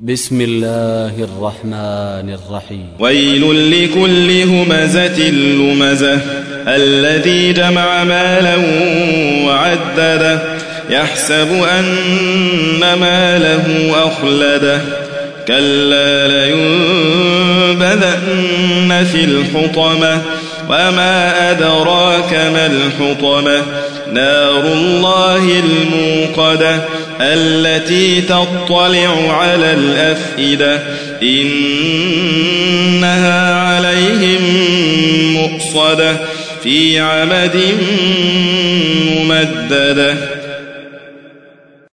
بسم الله الرحمن الرحيم. ويل لكل همزة لمزة الذي جمع مالا وعدده يحسب أن ماله أخلده كلا لينبذن في الحطمة وما أدراك ما الحطمة نار الله الموقدة التي تطلع على الأفئدة إنها عليهم مؤصدة في عمد ممددة.